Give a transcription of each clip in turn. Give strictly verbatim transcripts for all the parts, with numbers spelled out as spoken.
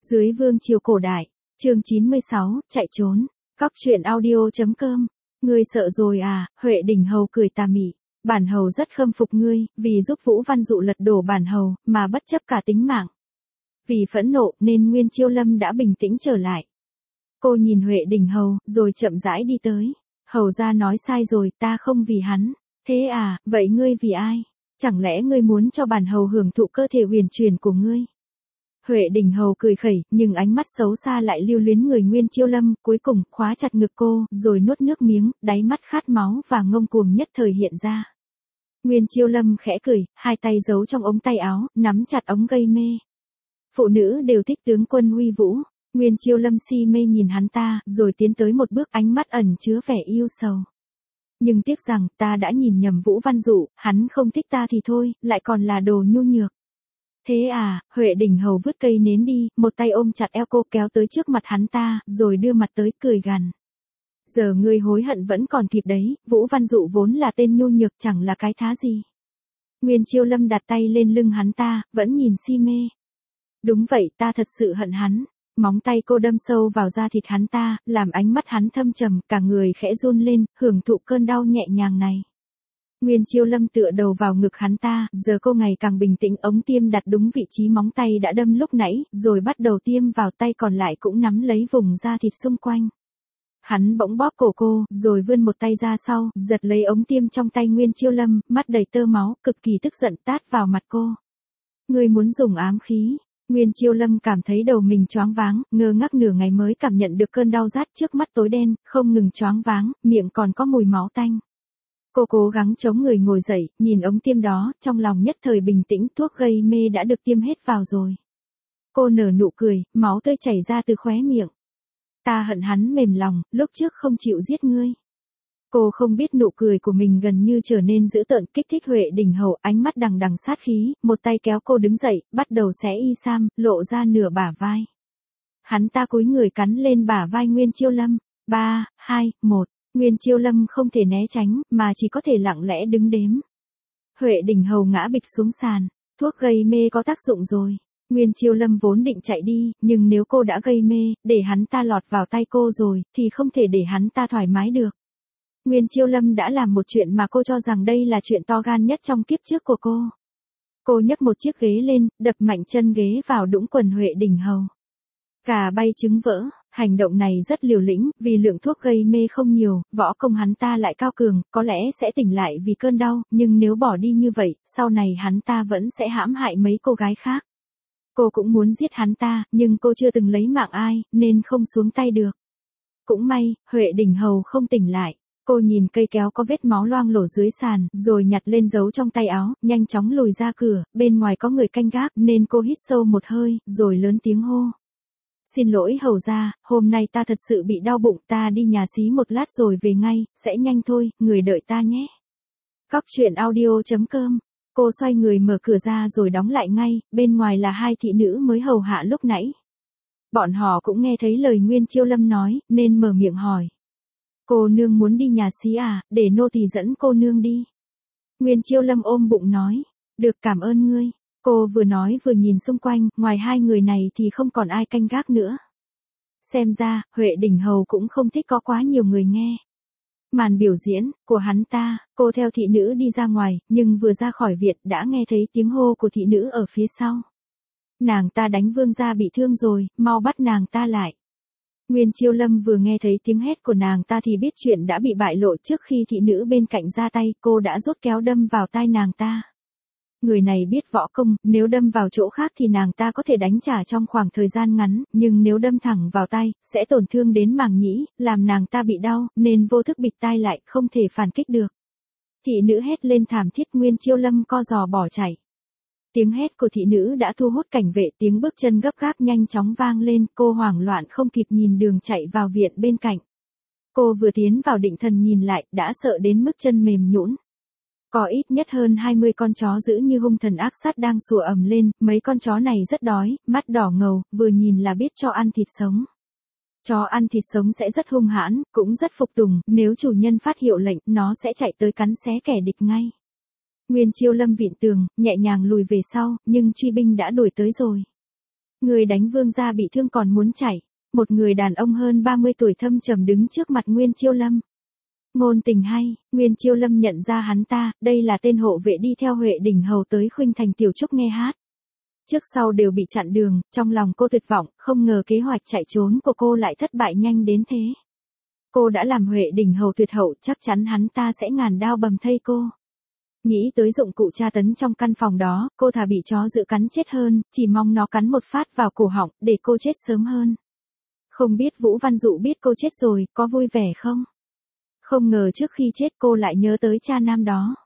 Dưới vương triều cổ đại, chương chín mươi sáu, chạy trốn. Cóc truyện audio.com. Ngươi sợ rồi à? Huệ Đình Hầu cười tà mị. Bản hầu rất khâm phục ngươi, vì giúp Vũ Văn Dụ lật đổ bản hầu, mà bất chấp cả tính mạng. Vì phẫn nộ nên Nguyên Chiêu Lâm đã bình tĩnh trở lại. Cô nhìn Huệ Đình Hầu, rồi chậm rãi đi tới. Hầu gia nói sai rồi, ta không vì hắn. Thế à, vậy ngươi vì ai? Chẳng lẽ ngươi muốn cho bản hầu hưởng thụ cơ thể huyền truyền của ngươi? Huệ Đình Hầu cười khẩy, nhưng ánh mắt xấu xa lại lưu luyến người Nguyên Chiêu Lâm, cuối cùng khóa chặt ngực cô, rồi nuốt nước miếng, đáy mắt khát máu và ngông cuồng nhất thời hiện ra. Nguyên Chiêu Lâm khẽ cười, hai tay giấu trong ống tay áo, nắm chặt ống gây mê. Phụ nữ đều thích tướng quân uy vũ. Nguyên Chiêu Lâm si mê nhìn hắn ta, rồi tiến tới một bước, ánh mắt ẩn chứa vẻ yêu sầu. Nhưng tiếc rằng, ta đã nhìn nhầm Vũ Văn Dụ, hắn không thích ta thì thôi, lại còn là đồ nhu nhược. Thế à, Huệ Đình Hầu vứt cây nến đi, một tay ôm chặt eo cô kéo tới trước mặt hắn ta, rồi đưa mặt tới cười gằn. Giờ ngươi hối hận vẫn còn kịp đấy, Vũ Văn Dụ vốn là tên nhu nhược chẳng là cái thá gì. Nguyên Chiêu Lâm đặt tay lên lưng hắn ta, vẫn nhìn si mê. Đúng vậy, ta thật sự hận hắn. Móng tay cô đâm sâu vào da thịt hắn ta, làm ánh mắt hắn thâm trầm, cả người khẽ run lên, hưởng thụ cơn đau nhẹ nhàng này. Nguyên Chiêu Lâm tựa đầu vào ngực hắn ta, giờ cô ngày càng bình tĩnh, ống tiêm đặt đúng vị trí móng tay đã đâm lúc nãy, rồi bắt đầu tiêm vào, tay còn lại cũng nắm lấy vùng da thịt xung quanh. Hắn bỗng bóp cổ cô, rồi vươn một tay ra sau, giật lấy ống tiêm trong tay Nguyên Chiêu Lâm, mắt đầy tơ máu, cực kỳ tức giận tát vào mặt cô. Ngươi muốn dùng ám khí? Nguyên Chiêu Lâm cảm thấy đầu mình choáng váng, ngơ ngác nửa ngày mới cảm nhận được cơn đau rát trước mắt tối đen, không ngừng choáng váng, miệng còn có mùi máu tanh. Cô cố gắng chống người ngồi dậy, nhìn ống tiêm đó, trong lòng nhất thời bình tĩnh, thuốc gây mê đã được tiêm hết vào rồi. Cô nở nụ cười, máu tươi chảy ra từ khóe miệng. Ta hận hắn mềm lòng, lúc trước không chịu giết ngươi. Cô không biết nụ cười của mình gần như trở nên dữ tợn, kích thích Huệ Đình Hầu, ánh mắt đằng đằng sát khí, một tay kéo cô đứng dậy, bắt đầu xé y sam, lộ ra nửa bả vai. Hắn ta cúi người cắn lên bả vai Nguyên Chiêu Lâm. Ba, hai, một. Nguyên Chiêu Lâm không thể né tránh, mà chỉ có thể lặng lẽ đứng đếm. Huệ Đình Hầu ngã bịch xuống sàn. Thuốc gây mê có tác dụng rồi. Nguyên Chiêu Lâm vốn định chạy đi, nhưng nếu cô đã gây mê, để hắn ta lọt vào tay cô rồi, thì không thể để hắn ta thoải mái được. Nguyên Chiêu Lâm đã làm một chuyện mà cô cho rằng đây là chuyện to gan nhất trong kiếp trước của cô. Cô nhấc một chiếc ghế lên, đập mạnh chân ghế vào đũng quần Huệ Đình Hầu. Gà bay trứng vỡ, hành động này rất liều lĩnh, vì lượng thuốc gây mê không nhiều, võ công hắn ta lại cao cường, có lẽ sẽ tỉnh lại vì cơn đau, nhưng nếu bỏ đi như vậy, sau này hắn ta vẫn sẽ hãm hại mấy cô gái khác. Cô cũng muốn giết hắn ta, nhưng cô chưa từng lấy mạng ai, nên không xuống tay được. Cũng may, Huệ Đình Hầu không tỉnh lại. Cô nhìn cây kéo có vết máu loang lổ dưới sàn, rồi nhặt lên giấu trong tay áo, nhanh chóng lùi ra cửa, bên ngoài có người canh gác, nên cô hít sâu một hơi, rồi lớn tiếng hô. Xin lỗi hầu gia, hôm nay ta thật sự bị đau bụng, ta đi nhà xí một lát rồi về ngay, sẽ nhanh thôi, người đợi ta nhé. Cóc truyện audio.com. Cô xoay người mở cửa ra rồi đóng lại ngay, bên ngoài là hai thị nữ mới hầu hạ lúc nãy. Bọn họ cũng nghe thấy lời Nguyên Chiêu Lâm nói, nên mở miệng hỏi. Cô nương muốn đi nhà xí à, để nô tỳ dẫn cô nương đi. Nguyên Chiêu Lâm ôm bụng nói, được cảm ơn ngươi. Cô vừa nói vừa nhìn xung quanh, ngoài hai người này thì không còn ai canh gác nữa. Xem ra, Huệ Đình Hầu cũng không thích có quá nhiều người nghe. Màn biểu diễn của hắn ta, cô theo thị nữ đi ra ngoài, nhưng vừa ra khỏi viện đã nghe thấy tiếng hô của thị nữ ở phía sau. Nàng ta đánh vương gia bị thương rồi, mau bắt nàng ta lại. Nguyên Chiêu Lâm vừa nghe thấy tiếng hét của nàng ta thì biết chuyện đã bị bại lộ. Trước khi thị nữ bên cạnh ra tay, cô đã rút kéo đâm vào tai nàng ta. Người này biết võ công, nếu đâm vào chỗ khác thì nàng ta có thể đánh trả trong khoảng thời gian ngắn, nhưng nếu đâm thẳng vào tai, sẽ tổn thương đến màng nhĩ, làm nàng ta bị đau, nên vô thức bịt tai lại, không thể phản kích được. Thị nữ hét lên thảm thiết, Nguyên Chiêu Lâm co giò bỏ chạy. Tiếng hét của thị nữ đã thu hút cảnh vệ, tiếng bước chân gấp gáp nhanh chóng vang lên, cô hoảng loạn không kịp nhìn đường chạy vào viện bên cạnh. Cô vừa tiến vào định thần nhìn lại, đã sợ đến mức chân mềm nhũn. Có ít nhất hơn hai mươi con chó dữ như hung thần ác sát đang sủa ầm lên, mấy con chó này rất đói, mắt đỏ ngầu, vừa nhìn là biết cho ăn thịt sống. Chó ăn thịt sống sẽ rất hung hãn, cũng rất phục tùng, nếu chủ nhân phát hiệu lệnh, nó sẽ chạy tới cắn xé kẻ địch ngay. Nguyên Chiêu Lâm vịn tường, nhẹ nhàng lùi về sau, nhưng truy binh đã đuổi tới rồi. Người đánh vương gia bị thương còn muốn chạy. Một người đàn ông hơn ba mươi tuổi thâm trầm đứng trước mặt Nguyên Chiêu Lâm. Ngôn tình hay, Nguyên Chiêu Lâm nhận ra hắn ta, đây là tên hộ vệ đi theo Huệ Đình Hầu tới Khuynh Thành Tiểu Trúc nghe hát. Trước sau đều bị chặn đường, trong lòng cô tuyệt vọng, không ngờ kế hoạch chạy trốn của cô lại thất bại nhanh đến thế. Cô đã làm Huệ Đình Hầu tuyệt hậu, chắc chắn hắn ta sẽ ngàn đao bầm thây cô. Nghĩ tới dụng cụ tra tấn trong căn phòng đó, cô thà bị chó dữ cắn chết hơn, chỉ mong nó cắn một phát vào cổ họng, để cô chết sớm hơn. Không biết Vũ Văn Dụ biết cô chết rồi, có vui vẻ không? Không ngờ trước khi chết cô lại nhớ tới cha nam đó.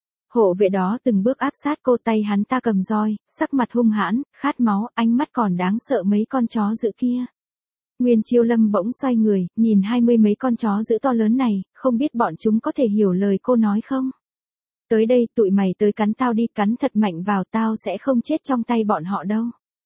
Hộ vệ đó từng bước áp sát cô, tay hắn ta cầm roi, sắc mặt hung hãn, khát máu, ánh mắt còn đáng sợ mấy con chó dữ kia. Nguyên Chiêu Lâm bỗng xoay người, nhìn hai mươi mấy con chó dữ to lớn này, không biết bọn chúng có thể hiểu lời cô nói không? Tới đây, tụi mày tới cắn tao đi, cắn thật mạnh vào, tao sẽ không chết trong tay bọn họ đâu.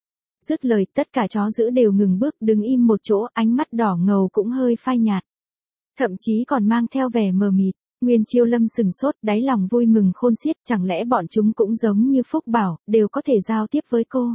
Dứt lời, tất cả chó dữ đều ngừng bước, đứng im một chỗ, ánh mắt đỏ ngầu cũng hơi phai nhạt. Thậm chí còn mang theo vẻ mờ mịt. Nguyên Chiêu Lâm sừng sốt, đáy lòng vui mừng khôn xiết, chẳng lẽ bọn chúng cũng giống như Phúc Bảo, đều có thể giao tiếp với cô.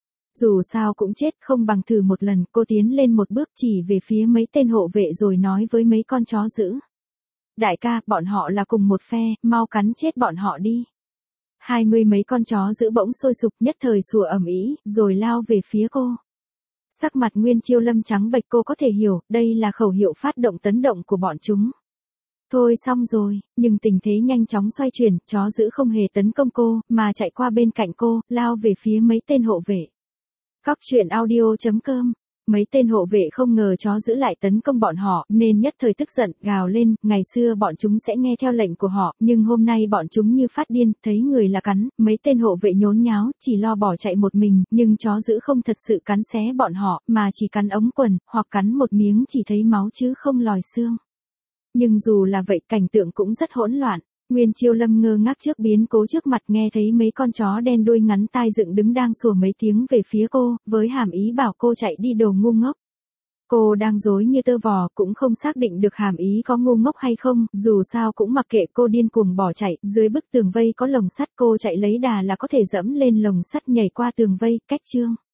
Dù sao cũng chết, không bằng thử một lần. Cô tiến lên một bước, chỉ về phía mấy tên hộ vệ rồi nói với mấy con chó dữ. Đại ca, bọn họ là cùng một phe, mau cắn chết bọn họ đi. Hai mươi mấy con chó dữ bỗng sôi sục, nhất thời sủa ầm ĩ, rồi lao về phía cô. Sắc mặt Nguyên Chiêu Lâm trắng bệch, cô có thể hiểu, đây là khẩu hiệu phát động tấn động của bọn chúng. Thôi xong rồi, nhưng tình thế nhanh chóng xoay chuyển, chó dữ không hề tấn công cô, mà chạy qua bên cạnh cô, lao về phía mấy tên hộ vệ. Cóc truyện audio chấm com. Mấy tên hộ vệ không ngờ chó dữ lại tấn công bọn họ, nên nhất thời tức giận, gào lên, ngày xưa bọn chúng sẽ nghe theo lệnh của họ, nhưng hôm nay bọn chúng như phát điên, thấy người là cắn, mấy tên hộ vệ nhốn nháo, chỉ lo bỏ chạy một mình, nhưng chó dữ không thật sự cắn xé bọn họ, mà chỉ cắn ống quần, hoặc cắn một miếng chỉ thấy máu chứ không lòi xương. Nhưng dù là vậy, cảnh tượng cũng rất hỗn loạn. Nguyên Chiêu Lâm ngơ ngác trước biến cố trước mặt, nghe thấy mấy con chó đen đuôi ngắn tai dựng đứng đang sủa mấy tiếng về phía cô, với hàm ý bảo cô chạy đi đồ ngu ngốc. Cô đang rối như tơ vò, cũng không xác định được hàm ý có ngu ngốc hay không, dù sao cũng mặc kệ, cô điên cuồng bỏ chạy, dưới bức tường vây có lồng sắt, cô chạy lấy đà là có thể dẫm lên lồng sắt nhảy qua tường vây, cách chương.